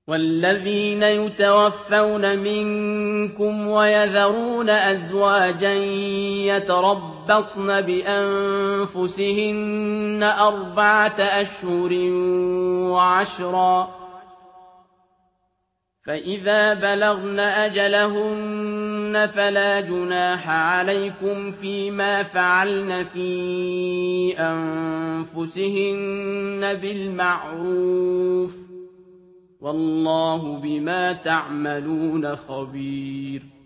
والذين يتوفون منكم ويذرون أزواجا يتربصن بأنفسهن 4 أشهر و10 فإذا بلغن أجلهن فلا جناح عليكم فيما فعلن في أنفسهن بالمعروف والله بما تعملون خبير